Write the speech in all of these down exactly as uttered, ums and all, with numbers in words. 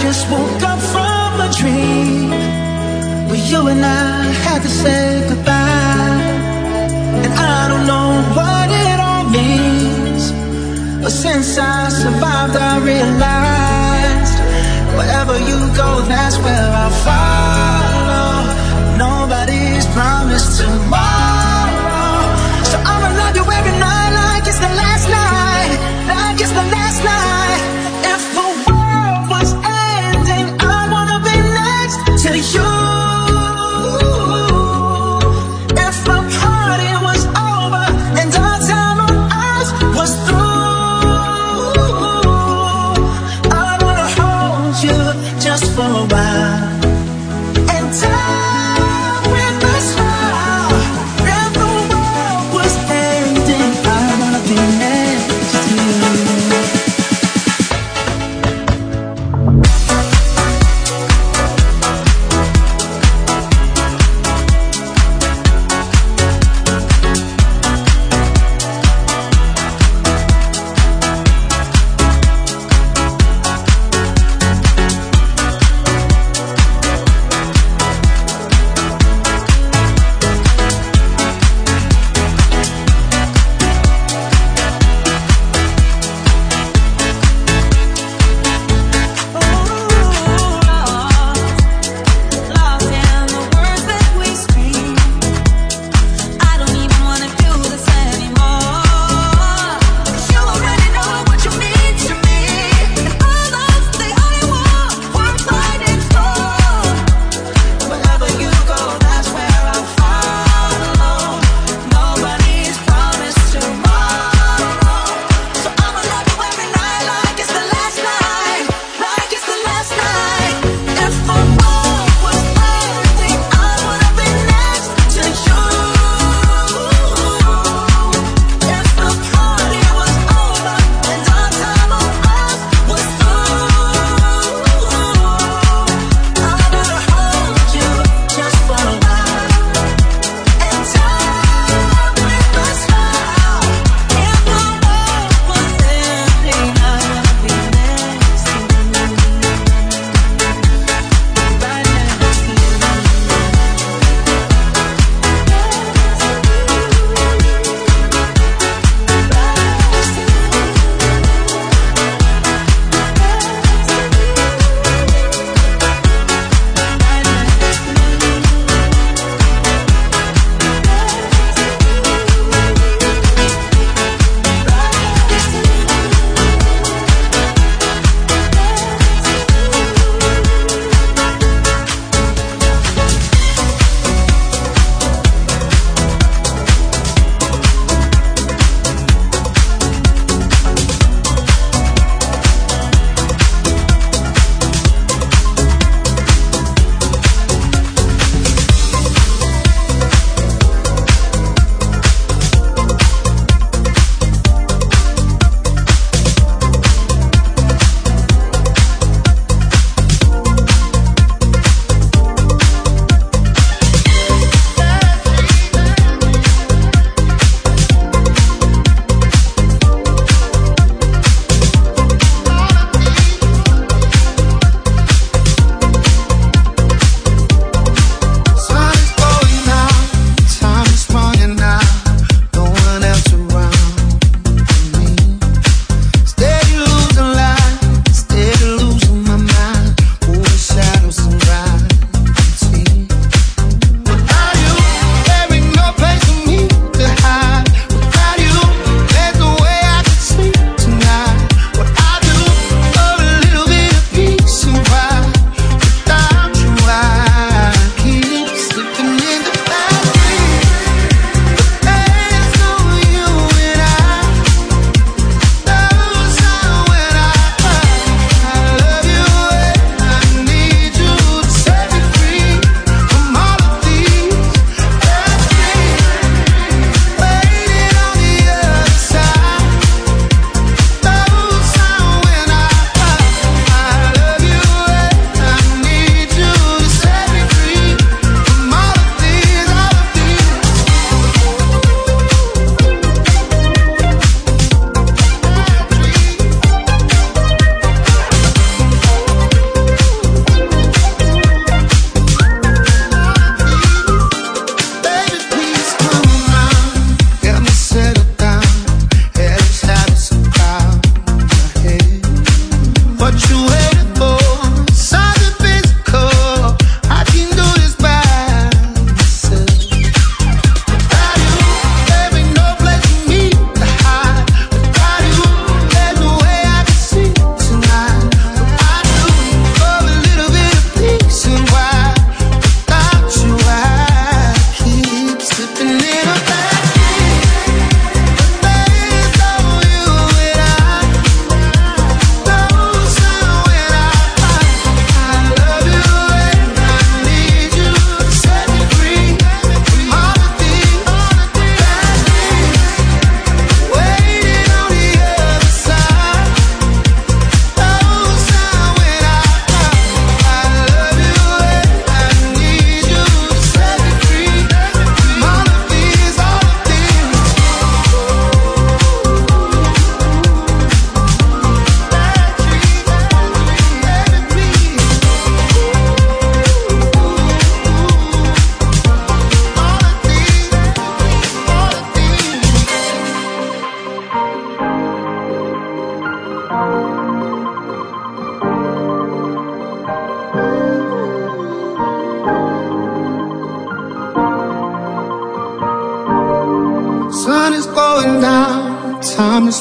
just woke up from a dream where you and I had to say goodbye. And I don't know what it all means, but since I survived I realized wherever you go, that's where I'll follow. Nobody's promised tomorrow, so I'ma love you every night like it's the last night, like it's the last night. If the world was ending, I wanna be next to you. If the party was over and our time on earth was through, I wanna hold you just for a while and die with a smile. If the world was ending, I wanna be next to you.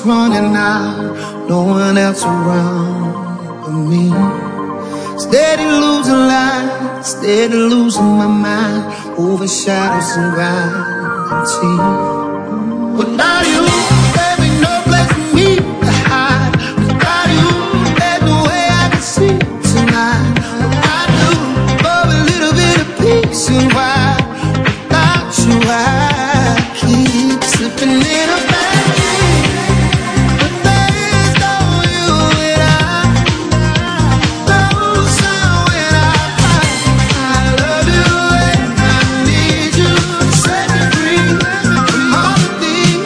running out, no one else around but me. Steady losing light, steady losing my mind, over shadows and gravity. But now you gave me no place for me to hide. Without you, there's no way I can see tonight. I do for a little bit of peace and why without you I keep slipping in a bad dream. But there is no you and I. No sound when I find I love you and I need you to set me free from all the things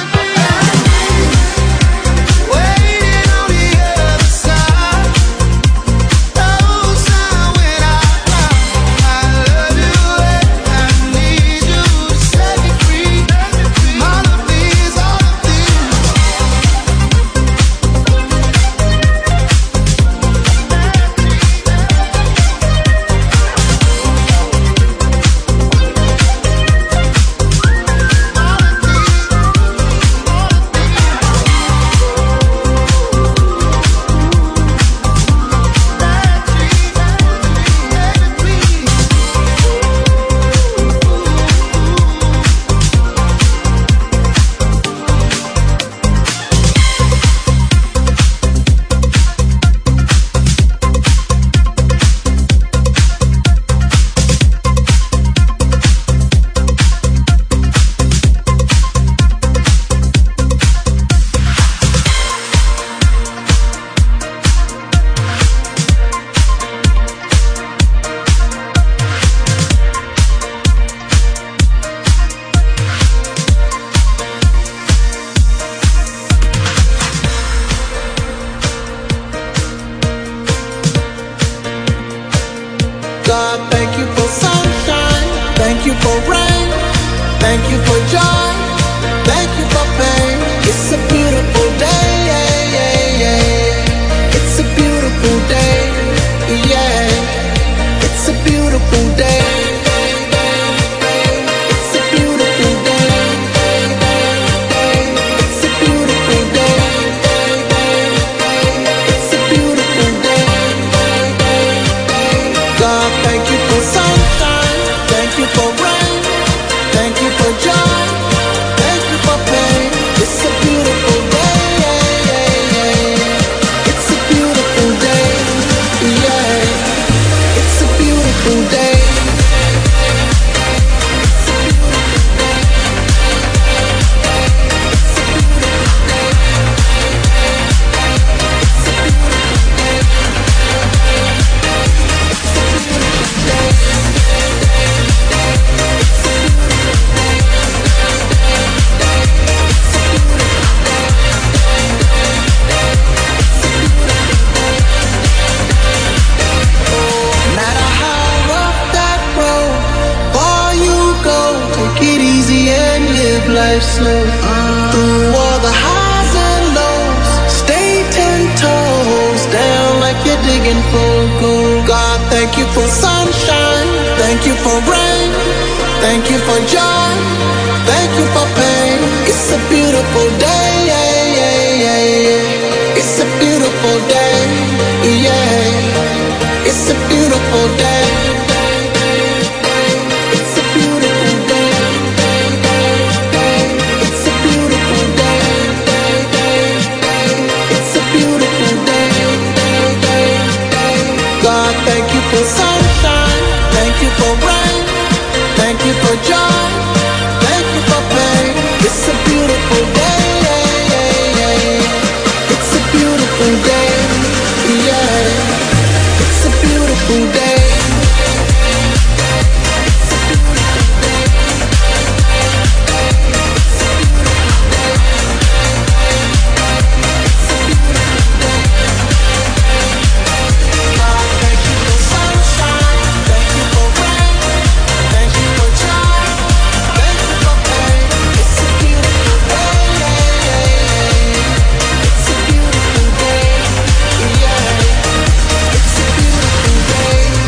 waiting on the other side. No sound when I find I love you and I need you to set me free from all of these, all of these. God, thank you for sunshine, thank you for rain, thank you for joy, thank you for pain. It's a beautiful day, yeah, yeah, yeah. It's a beautiful day, yeah. It's a beautiful day. It's a beautiful day. It's a beautiful day. It's a beautiful day. God, thank you for sunshine, thank you for rain, thank you for joy, thank you for pain. It's a beautiful day, yeah, yeah, yeah. It's a beautiful day, yeah. It's a beautiful day. No matter how rough that road, far you go, take it easy and live life slow. Through all the highs and lows, stay ten toes down like you're digging for gold. God, thank you for sunshine, thank you for rain, thank you for joy, thank you for pain. It's a beautiful day, yeah, yeah, yeah, yeah. It's a beautiful day, yeah. It's a beautiful day. It's a beautiful day. It's a beautiful day. It's a beautiful day. God, thank you for sunshine, thank you for rain, thank you for joy, thank you for pain. It's a beautiful day, yeah, yeah, yeah. It's a beautiful day, yeah. It's a beautiful day. God, thank you for sunshine, thank you for rain, thank you for joy, thank you for pain. It's a beautiful day, yeah, yeah, yeah. It's a beautiful day, yeah. It's a beautiful day.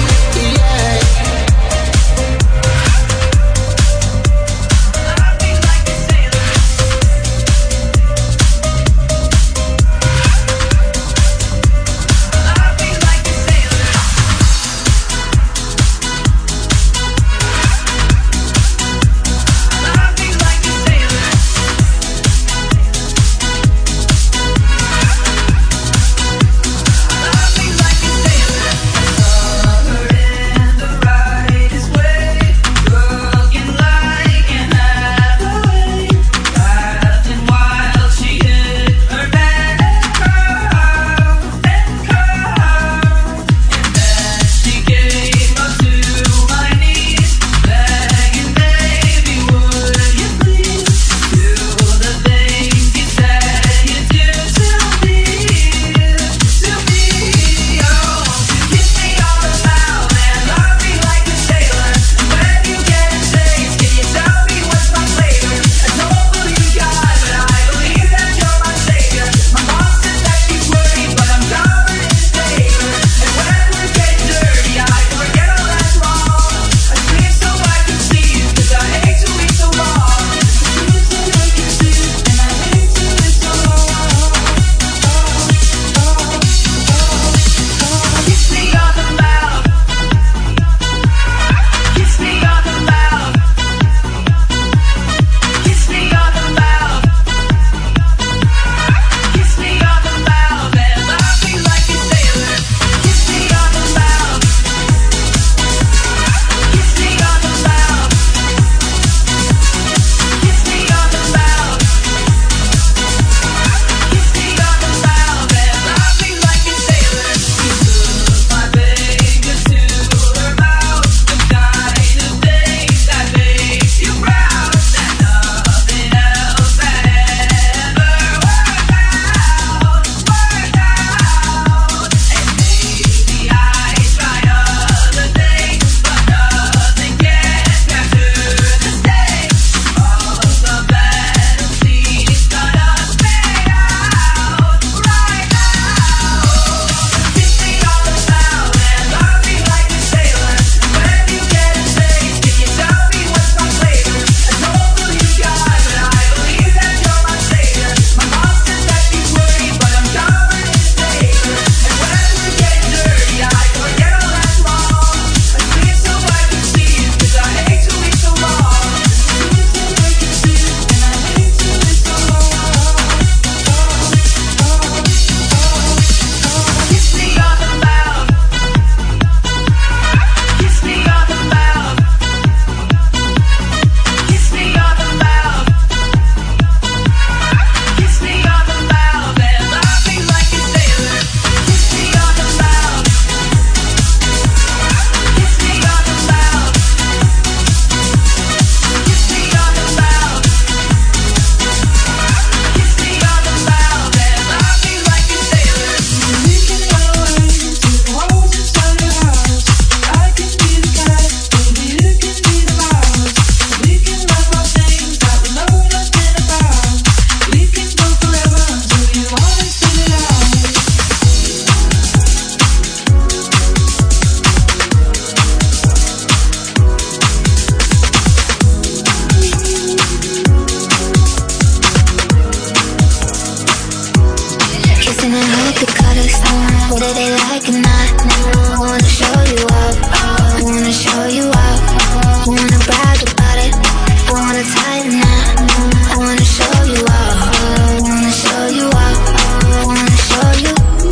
whether they like it or not. I wanna show you up, I wanna show you up, I wanna brag about it, I wanna tie the knot. I wanna show you up, I wanna show you up, I wanna show you.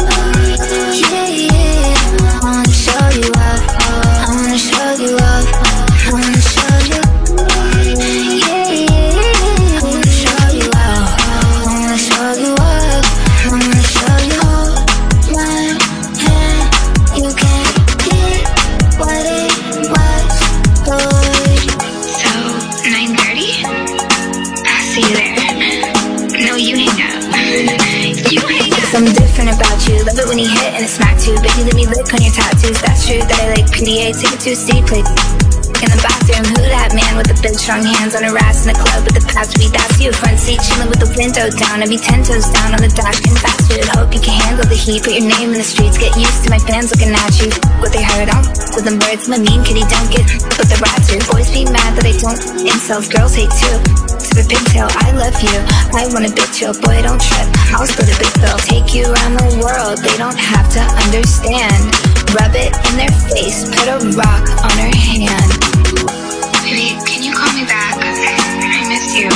Yeah, yeah, I wanna show you up, I wanna show you up, I wanna show you. Yeah, yeah, I wanna show you up, I wanna show you up, I wanna show you. Hold my hand, you can't get what it was, boy. So, nine thirty? I'll see you there. No, you hang out. You hang out. Something different about you. Love it when you hit and it smack too. Baby, let me lick on your tattoos. That's true that I like P D A. Take it to a city, play in the bathroom. Who that man with the big strong hands on her ass in the club with the past beat? That's you. Front seat chilling with the window down. I be ten toes down on the dash and fast food. Hope you can handle the heat. Put your name in the streets. Get used to my fans looking at you. What they heard on with them birds. I'm a mean kitty. Don't get with the rats here. Boys be mad that I don't. Incels, girls hate too. To the pigtail, I love you. I want a big chill. Boy, don't trip. I'll split a big bill. Take you around the world. They don't have to understand. Rub it in their face. Put a rock on her hand. Baby, can you call me back? I miss you.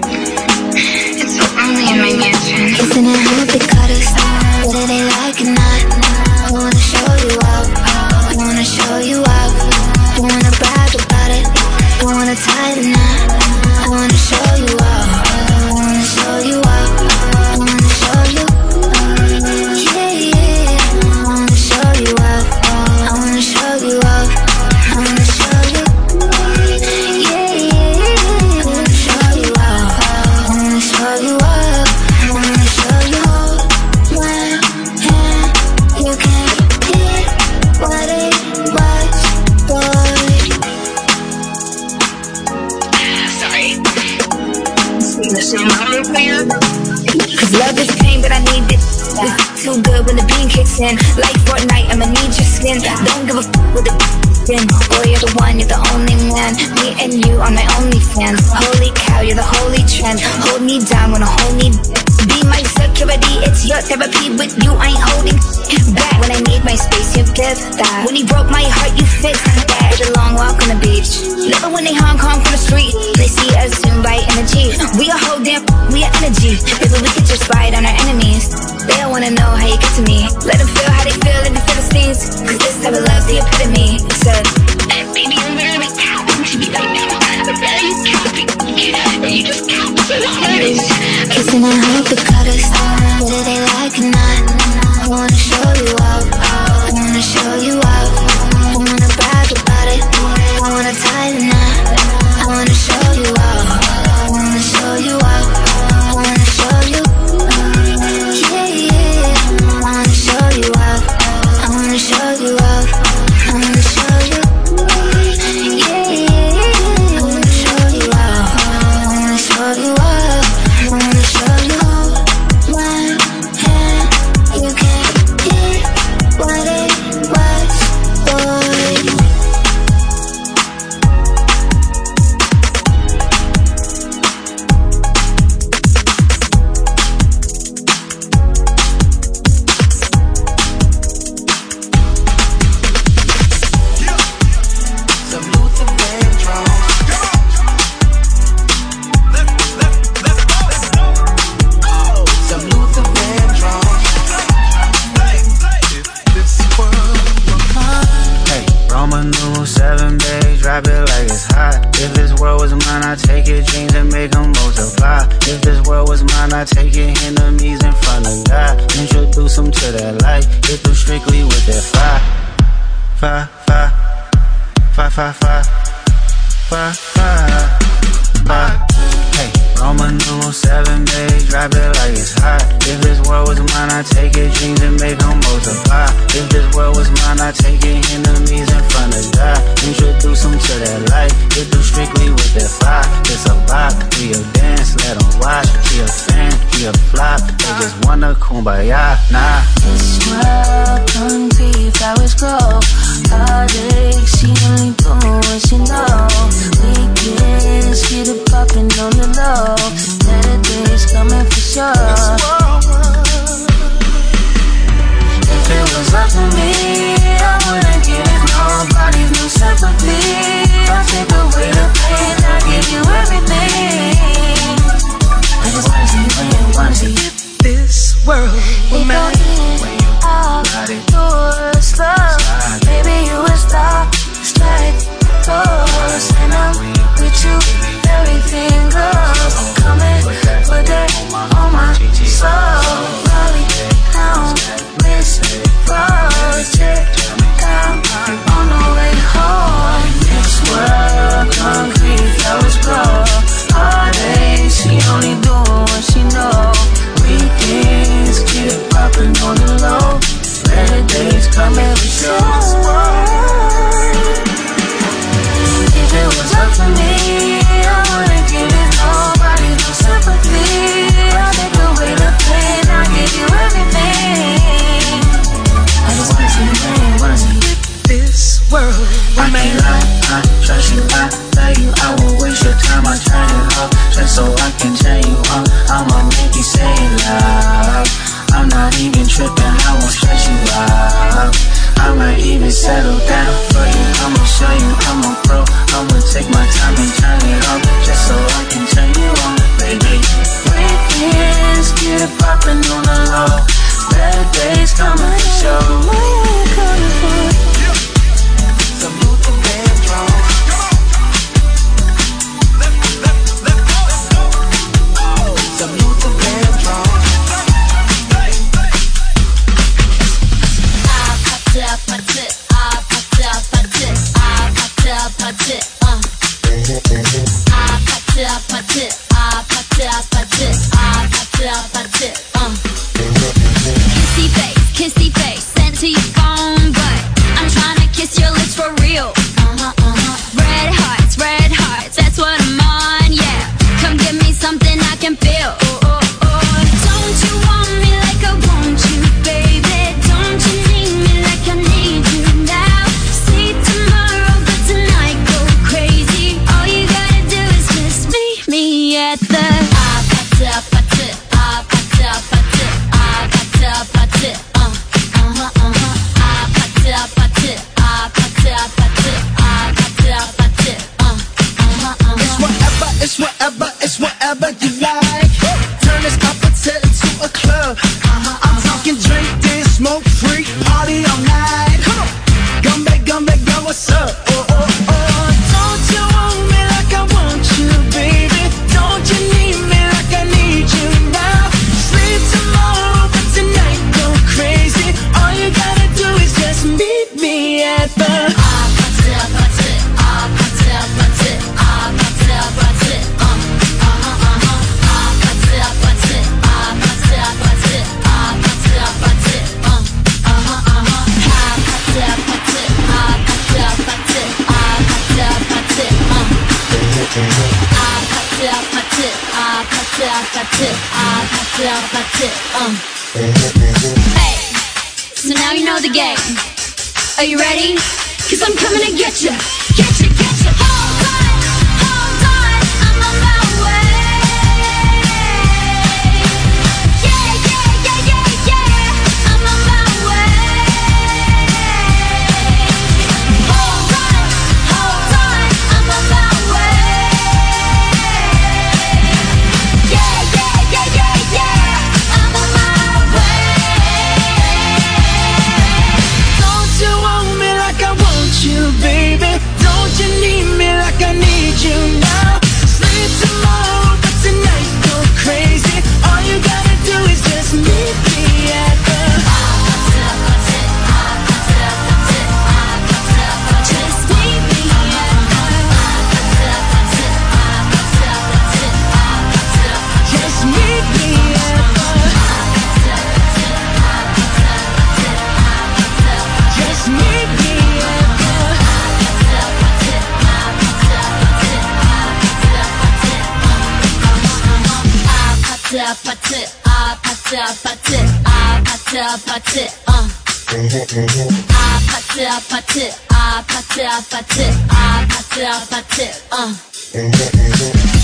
It's so lonely in my mansion. Isn't it hard to cut us? Whether they like it or not. I wanna show you up, I wanna show you up, I wanna brag about it, I wanna tie the knot. I wanna show you up, I wanna show you up, I wanna show you. Yeah, yeah, I wanna show you up, I wanna show you up, I wanna show you. Yeah, yeah, I wanna show you up, I wanna show you up, I wanna show you. Hold my hand, you can't get what it was, boy. Sorry. Cause love is pain, but I need it. It's too good when the beam kicks in. Like Fortnite, I'ma need your skin. Don't give a f with the skin. Boy, you're the one, you're the only man. Me and you are my only fans. Holy cow, you're the holy trend. Hold me down when I hold me. Be my security, it's your therapy. With you, I ain't holding back. When I need my space, you give that. When you broke my heart, you fixed that. It's a long walk on the beach. Love it when they Hong Kong from the street. They see us soon by energy. We a whole damn, we are energy. Baby, we could just fight on our enemies. They don't wanna know how you get to me. Let them feel how they feel in the Philistines. Cause this type of love's the epitome. Said, Baby, you're literally capping to me right now. I'm really capping. You just capped so hard. kissing and hope to cut us. Whether they like it or not. I wanna show you up, I wanna show you up, I wanna brag about it, I wanna tie the knot. I wanna show you up, I wanna show you up, I wanna show you. Yeah, yeah, I wanna show you up, I wanna show you up, I wanna show you. Yeah, yeah, I wanna show you up, I wanna show you up, I wanna show you. My hand, you can't get what it was, boy. Drop it like it's hot. If this world was mine, I'd take it, dreams and make them multiply. If this world was mine, I'd take it, enemies in front of God. Introduce them to that light, hit them strictly with that fire. Fire, fire, fire, fire, fire, fire, fire, fire. Hey, Roman numeral seven, babe, drop it like it's hot. If this world was mine, I'd take it, dreams and make them multiply. If this world was mine, I'd take it, enemies in front of God. Introduce them to that light, hit them strictly with that fire. It's a vibe, we a dance, let them watch. He a fan, he a flop, they just wanna kumbaya, nah. This world can see flowers grow. Heartaches, she only bloom when she know. Weekends, get it poppin' on the low. Better days coming for sure. If it was I trust you, I love you, I won't waste your time. I turn it up just so I can turn you on. I'ma make you say it loud. I'm not even tripping, I won't stress you out. I might even settle down for you. I'ma show you I'm a pro. I'ma take my time and turn it up just so I can turn you on, baby. Weekends get it poppin' on the low. Bad days coming for sure. What you coming for? So move the dance floor. So move the dance floor. I popped it, I popped it, I popped it, I popped it, I popped it, I popped it, uh. I popped it, I popped it, I popped it, I popped it, I popped it, I popped it, uh. Kissy face, kissy face, sent to your phone, but I'm tryna kiss your lips for real. Uh-huh, uh-huh. Red hearts, red hearts, that's what I'm on, yeah. Come give me something I can feel. Oh, oh, oh. Don't you want me like I want you, baby? Don't you need me like I need you now? See tomorrow, but tonight go crazy. All you gotta do is just meet me at the I popped it, I popped it, I popped it, I popped it, I popped it, I popped it, uh, uh-huh, uh-huh. I popped it, I popped it, I popped it, I popped it, I popped it, I popped it, uh, uh-huh, uh-huh. It's whatever, it's whatever, it's whatever you like. Turn this opposite into a club. Uh-huh, I'm talking drink, dance, smoke, freak, party all night. Come on, come back, come back, girl, what's up? Oh, oh, oh. Don't you want me like I want you, baby? Don't you need me like I need you now? Sleep tomorrow, but tonight go crazy. All you gotta do is just meet me at the I popped it, I popped it, I popped it, I popped it, I popped it, I popped it, uh, uh-huh, uh-huh. I popped it, I popped it, I popped it, I popped it, I popped it, I popped it, uh, uh-huh, uh-huh. I popped it, I popped it, I popped it, I popped it, I popped it, I popped it, uh. I popped it, I popped it, I popped it, I popped it, I popped it, I popped it, uh. Hey, so now you know the game. Are you ready? Cause I'm coming to get ya, get ya, get ya. Hold on, hold on, I'm on my way. Yeah, yeah, yeah, yeah, yeah, I'm on my way. Hold on, hold on, I'm on my way. Yeah, yeah, yeah, yeah, yeah, I'm on my way. Don't you want me like I want you, baby? Don't you need me like I need you now? Sleep tomorrow, but tonight go crazy. All you gotta do is just meet me at the Just meet me at Just meet me at the Just meet me at I popped it, I popped it, I popped it, I popped it, I popped it, uh. I popped it, I popped it, I popped it, I popped it, I popped it, I popped it, uh.